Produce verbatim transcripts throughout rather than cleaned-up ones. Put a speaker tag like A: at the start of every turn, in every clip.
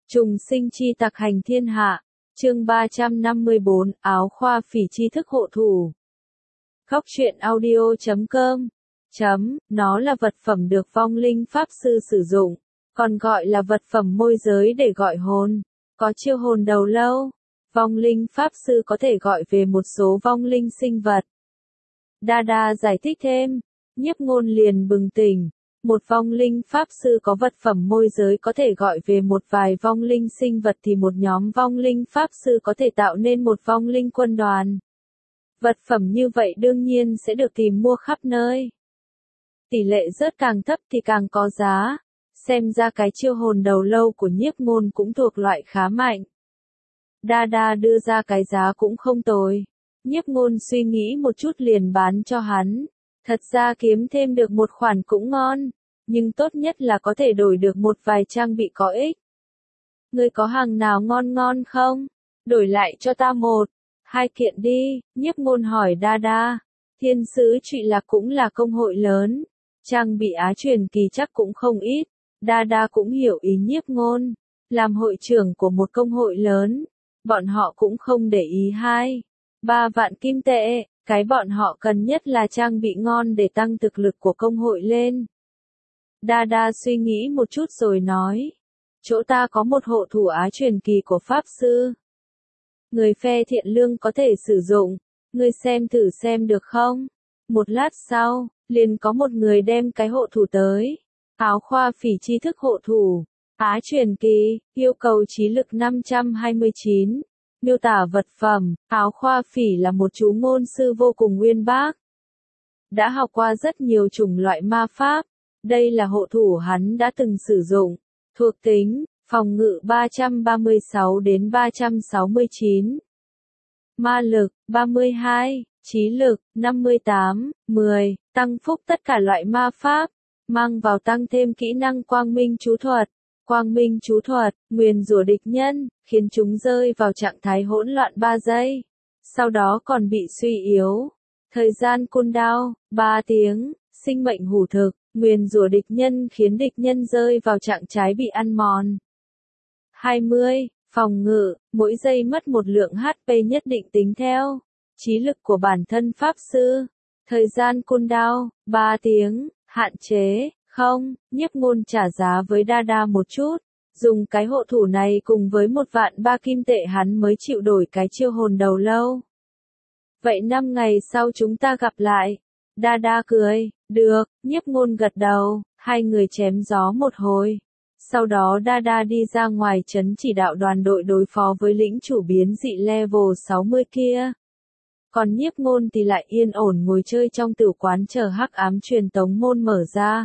A: Trùng sinh chi tặc hành thiên hạ, chương ba trăm năm mươi bốn, áo khoa phỉ tri thức hộ thủ. Khóc chuyện audio chấm com chấm, nó là vật phẩm được vong linh pháp sư sử dụng, còn gọi là vật phẩm môi giới để gọi hồn, có chiêu hồn đầu lâu. Vong linh pháp sư có thể gọi về một số vong linh sinh vật. Dada giải thích thêm, Nhiếp Ngôn liền bừng tỉnh. Một vong linh pháp sư có vật phẩm môi giới có thể gọi về một vài vong linh sinh vật thì một nhóm vong linh pháp sư có thể tạo nên một vong linh quân đoàn. Vật phẩm như vậy đương nhiên sẽ được tìm mua khắp nơi. Tỷ lệ rớt càng thấp thì càng có giá. Xem ra cái chiêu hồn đầu lâu của Nhiếp Ngôn cũng thuộc loại khá mạnh. Dada đưa ra cái giá cũng không tồi. Nhiếp Ngôn suy nghĩ một chút liền bán cho hắn. Thật ra kiếm thêm được một khoản cũng ngon, nhưng tốt nhất là có thể đổi được một vài trang bị có ích. Ngươi có hàng nào ngon ngon không? Đổi lại cho ta một, hai kiện đi, Nhiếp Ngôn hỏi Dada. Thiên sứ Trụy Lạc cũng là công hội lớn, trang bị Á Truyền Kỳ chắc cũng không ít. Dada cũng hiểu ý Nhiếp Ngôn, làm hội trưởng của một công hội lớn, bọn họ cũng không để ý hai, ba vạn kim tệ. Cái bọn họ cần nhất là trang bị ngon để tăng thực lực của công hội lên. Dada suy nghĩ một chút rồi nói. Chỗ ta có một hộ thủ Á Truyền Kỳ của Pháp Sư. Người phe thiện lương có thể sử dụng. Ngươi xem thử xem được không? Một lát sau, liền có một người đem cái hộ thủ tới. Áo khoa phỉ tri thức hộ thủ. Á Truyền Kỳ, yêu cầu trí lực năm trăm hai mươi chín. Miêu tả vật phẩm, áo khoa phỉ là một chú ngôn sư vô cùng uyên bác. Đã học qua rất nhiều chủng loại ma pháp. Đây là hộ thủ hắn đã từng sử dụng. Thuộc tính, phòng ngự ba trăm ba mươi sáu đến ba trăm sáu mươi chín. Ma lực, ba mươi hai. Trí lực, năm mươi tám. mười. Tăng phúc tất cả loại ma pháp. Mang vào tăng thêm kỹ năng quang minh chú thuật. Quang minh chú thuật, nguyền rủa địch nhân, khiến chúng rơi vào trạng thái hỗn loạn ba giây. Sau đó còn bị suy yếu. Thời gian cooldown, ba tiếng, sinh mệnh hủ thực, nguyền rủa địch nhân khiến địch nhân rơi vào trạng thái bị ăn mòn. hai mươi. Phòng ngự, mỗi giây mất một lượng hát pê nhất định tính theo. Trí lực của bản thân pháp sư. Thời gian cooldown, ba tiếng, hạn chế. Không, Nhiếp Ngôn trả giá với Dada một chút. Dùng cái hộ thủ này cùng với một vạn ba kim tệ hắn mới chịu đổi cái chiêu hồn đầu lâu. Vậy năm ngày sau chúng ta gặp lại. Dada cười, được, Nhiếp Ngôn gật đầu, hai người chém gió một hồi. Sau đó Dada đi ra ngoài trấn chỉ đạo đoàn đội đối phó với lĩnh chủ biến dị level sáu mươi kia. Còn Nhiếp Ngôn thì lại yên ổn ngồi chơi trong tiểu quán chờ hắc ám truyền tống môn mở ra.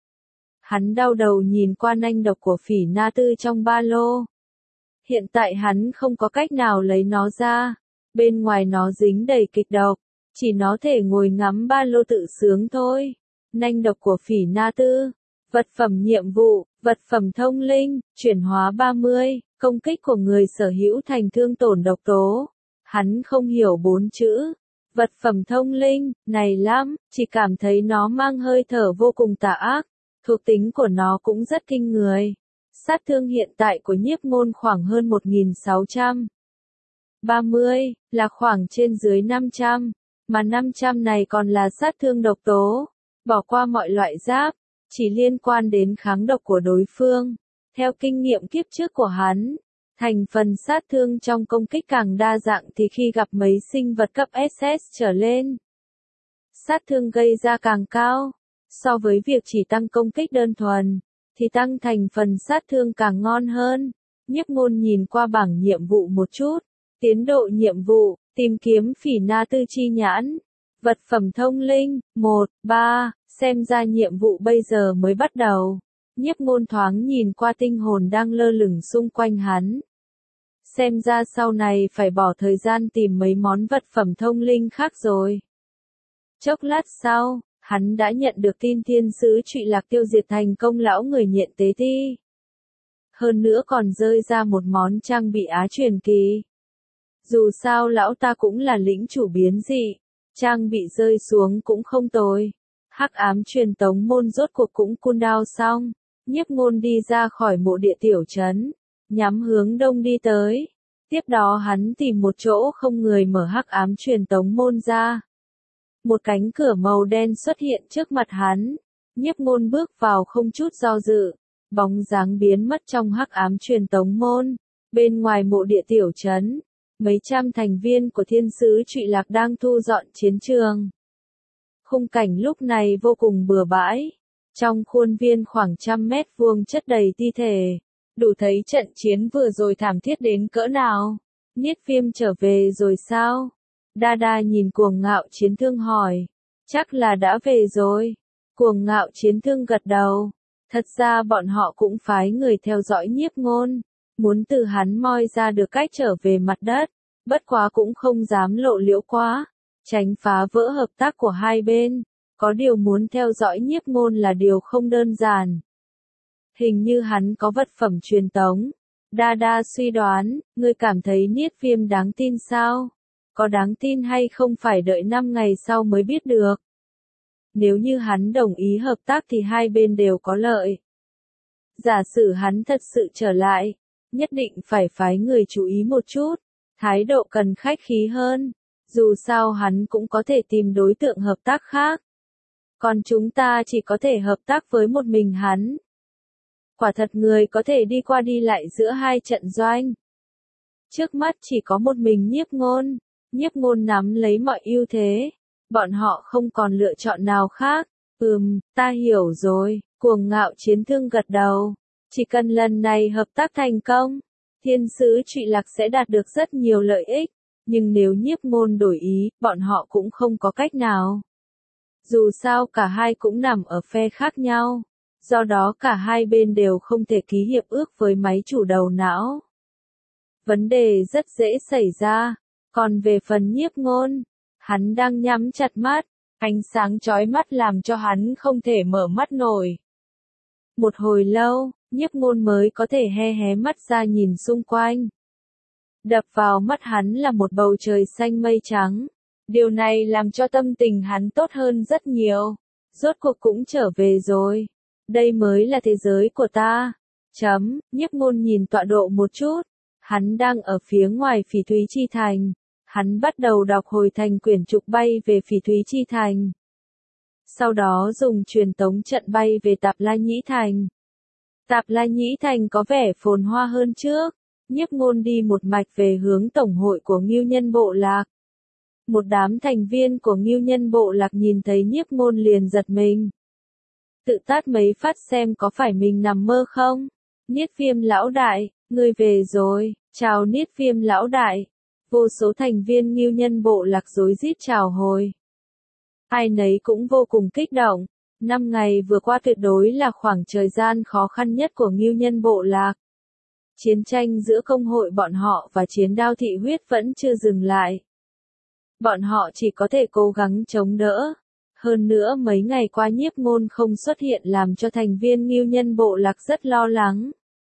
A: Hắn đau đầu nhìn qua nanh độc của Phỉ Na Tư trong ba lô. Hiện tại hắn không có cách nào lấy nó ra. Bên ngoài nó dính đầy kịch độc. Chỉ nó thể ngồi ngắm ba lô tự sướng thôi. Nanh độc của Phỉ Na Tư. Vật phẩm nhiệm vụ, vật phẩm thông linh, chuyển hóa ba mươi, công kích của người sở hữu thành thương tổn độc tố. Hắn không hiểu bốn chữ. Vật phẩm thông linh, này lắm, chỉ cảm thấy nó mang hơi thở vô cùng tà ác. Thuộc tính của nó cũng rất kinh người. Sát thương hiện tại của Nhiếp Ngôn khoảng hơn một nghìn sáu trăm. ba mươi, là khoảng trên dưới năm trăm. Mà năm trăm này còn là sát thương độc tố. Bỏ qua mọi loại giáp. Chỉ liên quan đến kháng độc của đối phương. Theo kinh nghiệm kiếp trước của hắn. Thành phần sát thương trong công kích càng đa dạng thì khi gặp mấy sinh vật cấp ét ét trở lên. Sát thương gây ra càng cao. So với việc chỉ tăng công kích đơn thuần, thì tăng thành phần sát thương càng ngon hơn. Nhiếp Ngôn nhìn qua bảng nhiệm vụ một chút. Tiến độ nhiệm vụ, tìm kiếm Phỉ Na Tư chi nhãn. Vật phẩm thông linh, một, ba, xem ra nhiệm vụ bây giờ mới bắt đầu. Nhiếp Ngôn thoáng nhìn qua tinh hồn đang lơ lửng xung quanh hắn. Xem ra sau này phải bỏ thời gian tìm mấy món vật phẩm thông linh khác rồi. Chốc lát sau, hắn đã nhận được tin thiên sứ Trụy Lạc tiêu diệt thành công lão người nhện tế ti. Hơn nữa còn rơi ra một món trang bị Á Truyền Kỳ. Dù sao lão ta cũng là lĩnh chủ biến dị, trang bị rơi xuống cũng không tồi. Hắc ám truyền tống môn rốt cuộc cũng cooldown xong. Nhiếp Ngôn đi ra khỏi mộ địa tiểu trấn. nhắm hướng đông đi tới. Tiếp đó hắn tìm một chỗ không người mở hắc ám truyền tống môn ra. Một cánh cửa màu đen xuất hiện trước mặt hắn. Nhiếp Ngôn bước vào không chút do dự, bóng dáng biến mất trong hắc ám truyền tống môn. Bên ngoài mộ địa tiểu trấn, mấy trăm thành viên của thiên sứ Trụy Lạc đang thu dọn chiến trường. Khung cảnh lúc này vô cùng bừa bãi. Trong khuôn viên khoảng trăm mét vuông chất đầy thi thể. Đủ thấy trận chiến vừa rồi thảm thiết đến cỡ nào. Niết Viêm trở về rồi sao? Đa Đa nhìn Cuồng Ngạo Chiến Thương hỏi. Chắc là đã về rồi. Cuồng Ngạo Chiến Thương gật đầu. Thật ra bọn họ cũng phái người theo dõi Nhiếp Ngôn. Muốn từ hắn moi ra được cách trở về mặt đất. Bất quá cũng không dám lộ liễu quá. Tránh phá vỡ hợp tác của hai bên. Có điều muốn theo dõi Nhiếp Ngôn là điều không đơn giản. Hình như hắn có vật phẩm truyền tống. Đa Đa suy đoán, ngươi cảm thấy Niết Viêm đáng tin sao? Có đáng tin hay không phải đợi năm ngày sau mới biết được. Nếu như hắn đồng ý hợp tác thì hai bên đều có lợi. Giả sử hắn thật sự trở lại, nhất định phải phái người chú ý một chút, thái độ cần khách khí hơn. Dù sao hắn cũng có thể tìm đối tượng hợp tác khác. Còn chúng ta chỉ có thể hợp tác với một mình hắn. Quả thật người có thể đi qua đi lại giữa hai trận doanh. Trước mắt chỉ có một mình Nhiếp Ngôn. Nhiếp Ngôn nắm lấy mọi ưu thế. Bọn họ không còn lựa chọn nào khác. Ừm, ta hiểu rồi. Cuồng Ngạo Chiến Thương gật đầu. Chỉ cần lần này hợp tác thành công, thiên sứ Trụy Lạc sẽ đạt được rất nhiều lợi ích. Nhưng nếu Nhiếp Ngôn đổi ý, bọn họ cũng không có cách nào. Dù sao cả hai cũng nằm ở phe khác nhau. Do đó cả hai bên đều không thể ký hiệp ước với máy chủ đầu não. Vấn đề rất dễ xảy ra. Còn về phần Nhiếp Ngôn, hắn đang nhắm chặt mắt, ánh sáng chói mắt làm cho hắn không thể mở mắt nổi. Một hồi lâu, Nhiếp Ngôn mới có thể hé hé mắt ra nhìn xung quanh. Đập vào mắt hắn là một bầu trời xanh mây trắng. Điều này làm cho tâm tình hắn tốt hơn rất nhiều. Rốt cuộc cũng trở về rồi. Đây mới là thế giới của ta. Chấm, Nhiếp Ngôn nhìn tọa độ một chút. Hắn đang ở phía ngoài Phỉ Thúy Chi Thành. Hắn bắt đầu đọc hồi thành quyển trục bay về Phỉ Thúy Chi Thành. Sau đó dùng truyền tống trận bay về Tạp La Nhĩ Thành. Tạp La Nhĩ Thành có vẻ phồn hoa hơn trước. Nhiếp Ngôn đi một mạch về hướng tổng hội của Ngưu Nhân Bộ Lạc. Một đám thành viên của Ngưu Nhân Bộ Lạc nhìn thấy Nhiếp Ngôn liền giật mình. Tự tát mấy phát xem có phải mình nằm mơ không? Niết Viêm lão đại, ngươi về rồi, chào Niết Viêm lão đại. Vô số thành viên Ngưu Nhân Bộ Lạc rối rít chào hồi. Ai nấy cũng vô cùng kích động. Năm ngày vừa qua tuyệt đối là khoảng thời gian khó khăn nhất của Ngưu Nhân Bộ Lạc. Chiến tranh giữa công hội bọn họ và chiến đao thị huyết vẫn chưa dừng lại. Bọn họ chỉ có thể cố gắng chống đỡ. Hơn nữa mấy ngày qua Nhiếp Ngôn không xuất hiện làm cho thành viên Ngưu Nhân Bộ Lạc rất lo lắng.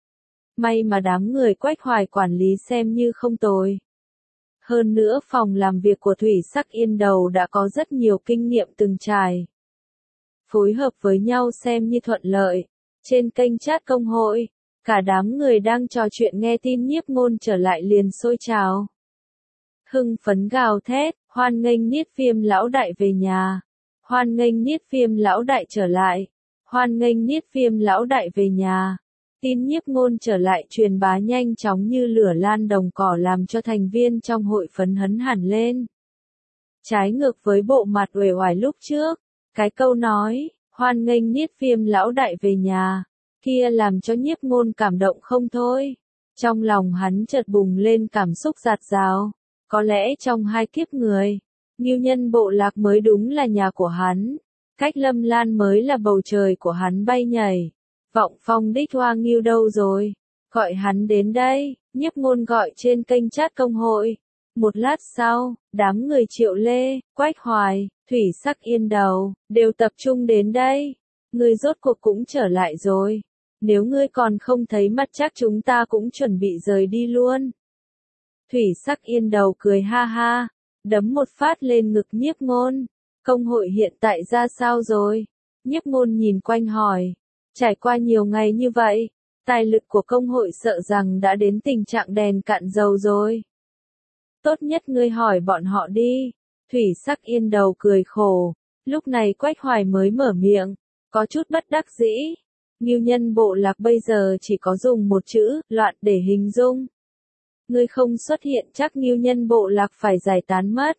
A: May mà đám người Quách Hoài quản lý xem như không tồi. Hơn nữa phòng làm việc của Thủy Sắc Yên Đầu đã có rất nhiều kinh nghiệm từng trải. Phối hợp với nhau xem như thuận lợi. Trên kênh chat công hội, cả đám người đang trò chuyện nghe tin Nhiếp Ngôn trở lại liền sôi trào. Hưng phấn gào thét, hoan nghênh Niết Viêm lão đại về nhà. Hoan nghênh Niết Viêm lão đại trở lại. Hoan nghênh Niết Viêm lão đại về nhà. Tin Nhiếp Ngôn trở lại truyền bá nhanh chóng như lửa lan đồng cỏ làm cho thành viên trong hội phấn hấn hẳn lên. Trái ngược với bộ mặt uể oải lúc trước, cái câu nói, hoan nghênh Niết Viêm lão đại về nhà, kia làm cho Nhiếp Ngôn cảm động không thôi. Trong lòng hắn chợt bùng lên cảm xúc dạt dào. Có lẽ trong hai kiếp người, Ngưu Nhân Bộ Lạc mới đúng là nhà của hắn. Cách Lâm Lan mới là bầu trời của hắn bay nhảy. Vọng Phong đích Hoa Ngưu đâu rồi? Gọi hắn đến đây, Nhiếp Ngôn gọi trên kênh chat công hội. Một lát sau, đám người Triệu Lê, Quách Hoài, Thủy Sắc Yên Đầu, đều tập trung đến đây. Ngươi rốt cuộc cũng trở lại rồi. Nếu ngươi còn không thấy mặt chắc chúng ta cũng chuẩn bị rời đi luôn. Thủy Sắc Yên Đầu cười ha ha, đấm một phát lên ngực Nhiếp Ngôn. Công hội hiện tại ra sao rồi? Nhiếp Ngôn nhìn quanh hỏi. Trải qua nhiều ngày như vậy, Tài lực của công hội sợ rằng đã đến tình trạng đèn cạn dầu rồi. Tốt nhất ngươi hỏi bọn họ đi. Thủy Sắc Yên đầu cười khổ. Lúc này Quách Hoài mới mở miệng, có chút bất đắc dĩ. Ngưu nhân bộ lạc bây giờ chỉ có dùng một chữ, loạn để hình dung. Ngươi không xuất hiện chắc Ngưu nhân bộ lạc phải giải tán mất.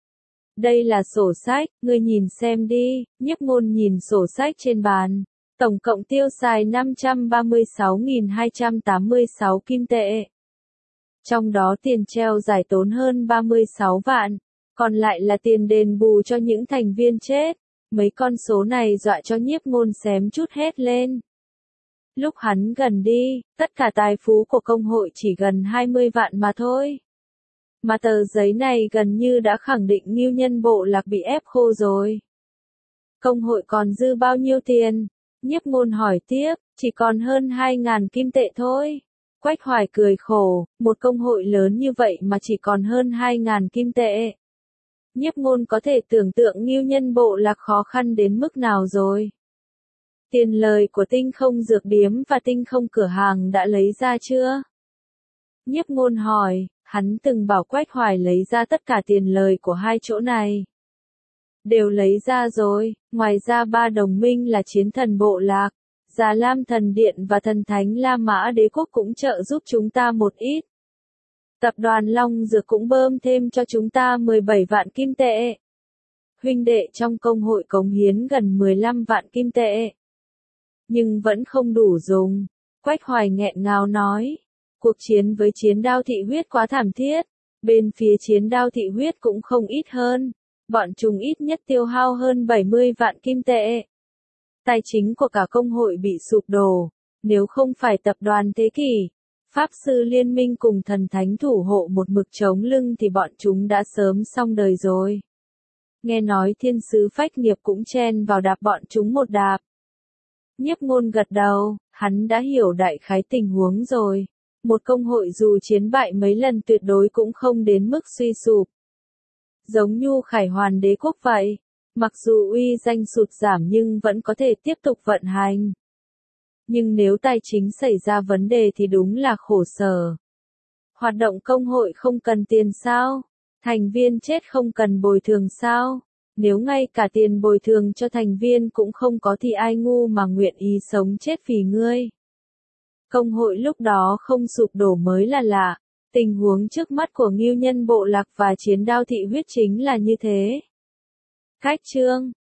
A: Đây là sổ sách, ngươi nhìn xem đi. Nhiếp Ngôn nhìn sổ sách trên bàn. Tổng cộng tiêu xài năm trăm ba mươi sáu nghìn hai trăm tám mươi sáu kim tệ. Trong đó tiền treo giải tốn hơn ba mươi sáu vạn, còn lại là tiền đền bù cho những thành viên chết. Mấy con số này dọa cho Nhiếp Ngôn xém chút hét lên. Lúc hắn gần đi, tất cả tài phú của công hội chỉ gần hai mươi vạn mà thôi. Mà tờ giấy này gần như đã khẳng định Ngưu nhân bộ lạc bị ép khô rồi. Công hội còn dư bao nhiêu tiền? Nhiếp Ngôn hỏi tiếp, chỉ còn hơn hai ngàn kim tệ thôi. Quách Hoài cười khổ, một công hội lớn như vậy mà chỉ còn hơn hai ngàn kim tệ. Nhiếp Ngôn có thể tưởng tượng Ngưu nhân bộ lạc khó khăn đến mức nào rồi. Tiền lời của Tinh Không dược điếm và Tinh Không cửa hàng đã lấy ra chưa? Nhiếp Ngôn hỏi, hắn từng bảo Quách Hoài lấy ra tất cả tiền lời của hai chỗ này. Đều lấy ra rồi, ngoài ra ba đồng minh là Chiến Thần bộ lạc, Già Lam Thần Điện và Thần Thánh La Mã Đế quốc cũng trợ giúp chúng ta một ít. Tập đoàn Long Dược cũng bơm thêm cho chúng ta mười bảy vạn kim tệ. Huynh đệ trong công hội cống hiến gần mười lăm vạn kim tệ. Nhưng vẫn không đủ dùng. Quách Hoài nghẹn ngào nói. Cuộc chiến với Chiến Đao Thị Huyết quá thảm thiết. Bên phía Chiến Đao Thị Huyết cũng không ít hơn. Bọn chúng ít nhất tiêu hao hơn bảy mươi vạn kim tệ. Tài chính của cả công hội bị sụp đổ. Nếu không phải tập đoàn Thế Kỷ, Pháp Sư Liên minh cùng Thần Thánh thủ hộ một mực chống lưng thì bọn chúng đã sớm xong đời rồi. Nghe nói Thiên Sứ Phách Nghiệp cũng chen vào đạp bọn chúng một đạp. Nhiếp Ngôn gật đầu, hắn đã hiểu đại khái tình huống rồi. Một công hội dù chiến bại mấy lần tuyệt đối cũng không đến mức suy sụp. Giống Nhu Khải Hoàn Đế quốc vậy, mặc dù uy danh sụt giảm nhưng vẫn có thể tiếp tục vận hành. Nhưng nếu tài chính xảy ra vấn đề thì đúng là khổ sở. Hoạt động công hội không cần tiền sao? Thành viên chết không cần bồi thường sao? Nếu ngay cả tiền bồi thường cho thành viên cũng không có thì ai ngu mà nguyện ý sống chết vì ngươi. Công hội lúc đó không sụp đổ mới là lạ. Tình huống trước mắt của Ngưu nhân bộ lạc và Chiến Đao Thị Huyết chính là như thế. Cách chương